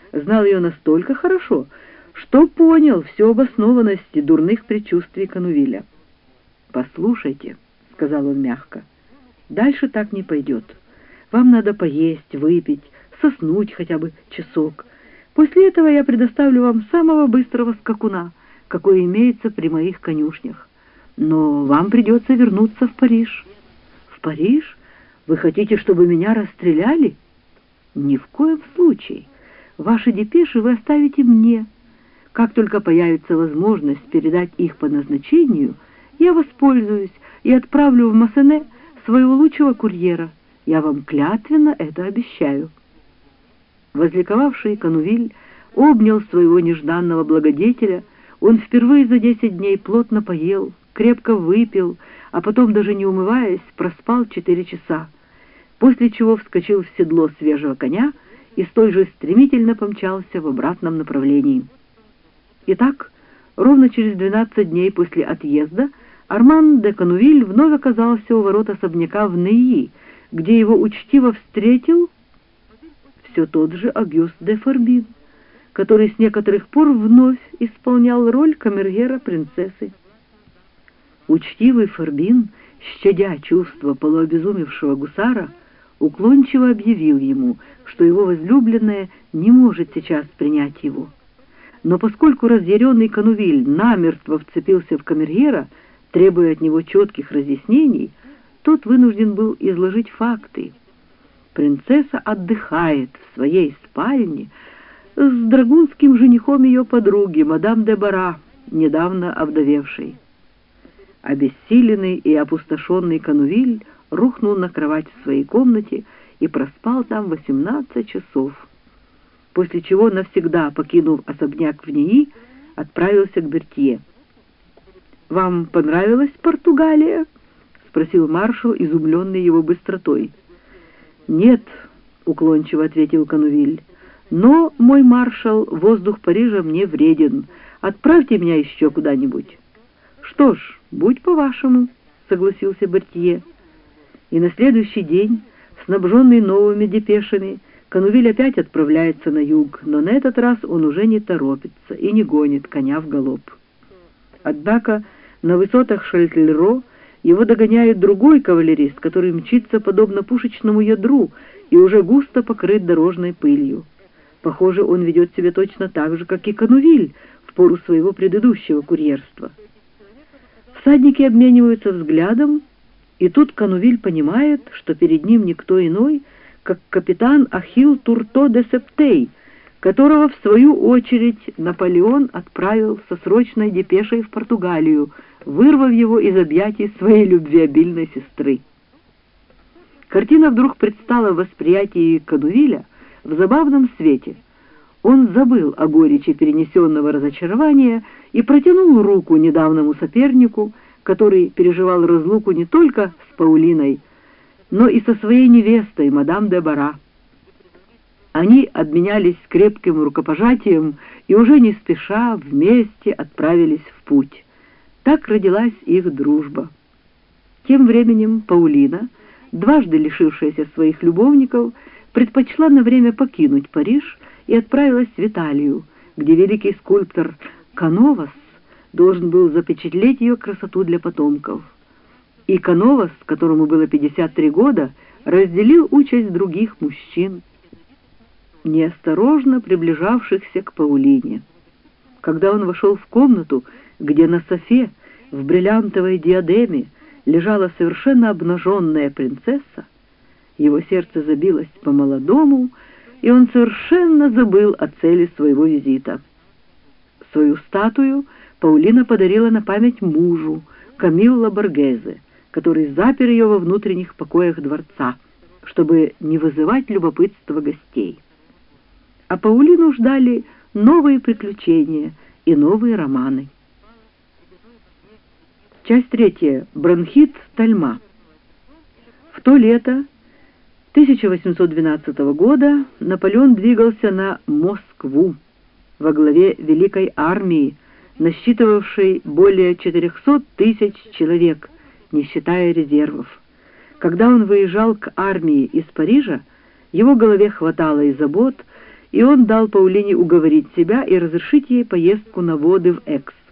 знал ее настолько хорошо, что понял всю обоснованность дурных предчувствий Канувиля. «Послушайте», — сказал он мягко, — «дальше так не пойдет. Вам надо поесть, выпить, соснуть хотя бы часок. После этого я предоставлю вам самого быстрого скакуна, какой имеется при моих конюшнях. Но вам придется вернуться в Париж». «В Париж? Вы хотите, чтобы меня расстреляли?» «Ни в коем случае. Ваши депеши вы оставите мне. Как только появится возможность передать их по назначению, я воспользуюсь и отправлю в Массене своего лучшего курьера. Я вам клятвенно это обещаю». Возликовавший Канувиль обнял своего нежданного благодетеля. Он впервые за 10 дней плотно поел, крепко выпил, а потом, даже не умываясь, проспал 4 часа, после чего вскочил в седло свежего коня и столь же стремительно помчался в обратном направлении. Итак, ровно через 12 дней после отъезда Арман де Канувиль вновь оказался у ворот особняка в Нейи, где его учтиво встретил все тот же Огюст де Форбин, который с некоторых пор вновь исполнял роль камергера принцессы. Учтивый Форбин, щадя чувства полуобезумевшего гусара, уклончиво объявил ему, что его возлюбленная не может сейчас принять его. Но поскольку разъяренный Канувиль намертво вцепился в камергера, требуя от него четких разъяснений, тот вынужден был изложить факты. Принцесса отдыхает в своей спальне с драгунским женихом ее подруги, мадам де Бара, недавно овдовевшей. Обессиленный и опустошенный Канувиль рухнул на кровать в своей комнате и проспал там 18 часов, после чего, навсегда покинув особняк в Нии, отправился к Бертье. «Вам понравилась Португалия?» — спросил маршал, изумленный его быстротой. «Нет», — уклончиво ответил Канувиль, — «но, мой маршал, воздух Парижа мне вреден. Отправьте меня еще куда-нибудь». «Что ж, будь по-вашему», — согласился Бертье. И на следующий день, снабженный новыми депешами, Канувиль опять отправляется на юг, но на этот раз он уже не торопится и не гонит коня в галоп. Однако на высотах Шальтельро его догоняет другой кавалерист, который мчится подобно пушечному ядру и уже густо покрыт дорожной пылью. Похоже, он ведет себя точно так же, как и Канувиль в пору своего предыдущего курьерства. Всадники обмениваются взглядом, и тут Канувиль понимает, что перед ним никто иной, как капитан Ахилл Турто де Септей, которого, в свою очередь, Наполеон отправил со срочной депешей в Португалию, вырвав его из объятий своей любвеобильной сестры. Картина вдруг предстала в восприятии Канувиля в забавном свете. Он забыл о горечи перенесенного разочарования и протянул руку недавнему сопернику, который переживал разлуку не только с Паулиной, но и со своей невестой, мадам де Бара. Они обменялись крепким рукопожатием и уже не спеша вместе отправились в путь. Так родилась их дружба. Тем временем Паулина, дважды лишившаяся своих любовников, предпочла на время покинуть Париж и отправилась в Италию, где великий скульптор Кановас должен был запечатлеть ее красоту для потомков. И Кановас, которому было 53 года, разделил участь других мужчин, неосторожно приближавшихся к Паулине. Когда он вошел в комнату, где на софе в бриллиантовой диадеме лежала совершенно обнаженная принцесса, его сердце забилось по-молодому, и он совершенно забыл о цели своего визита. Свою статую Паулина подарила на память мужу, Камилло Боргезе, который запер ее во внутренних покоях дворца, чтобы не вызывать любопытства гостей. А Паулину ждали новые приключения и новые романы. Часть 3. Бронхит Тальма. В то лето 1812 года Наполеон двигался на Москву во главе великой армии, насчитывавшей более 400 тысяч человек, не считая резервов. Когда он выезжал к армии из Парижа, его голове хватало и забот, и он дал Паулине уговорить себя и разрешить ей поездку на воды в Экс.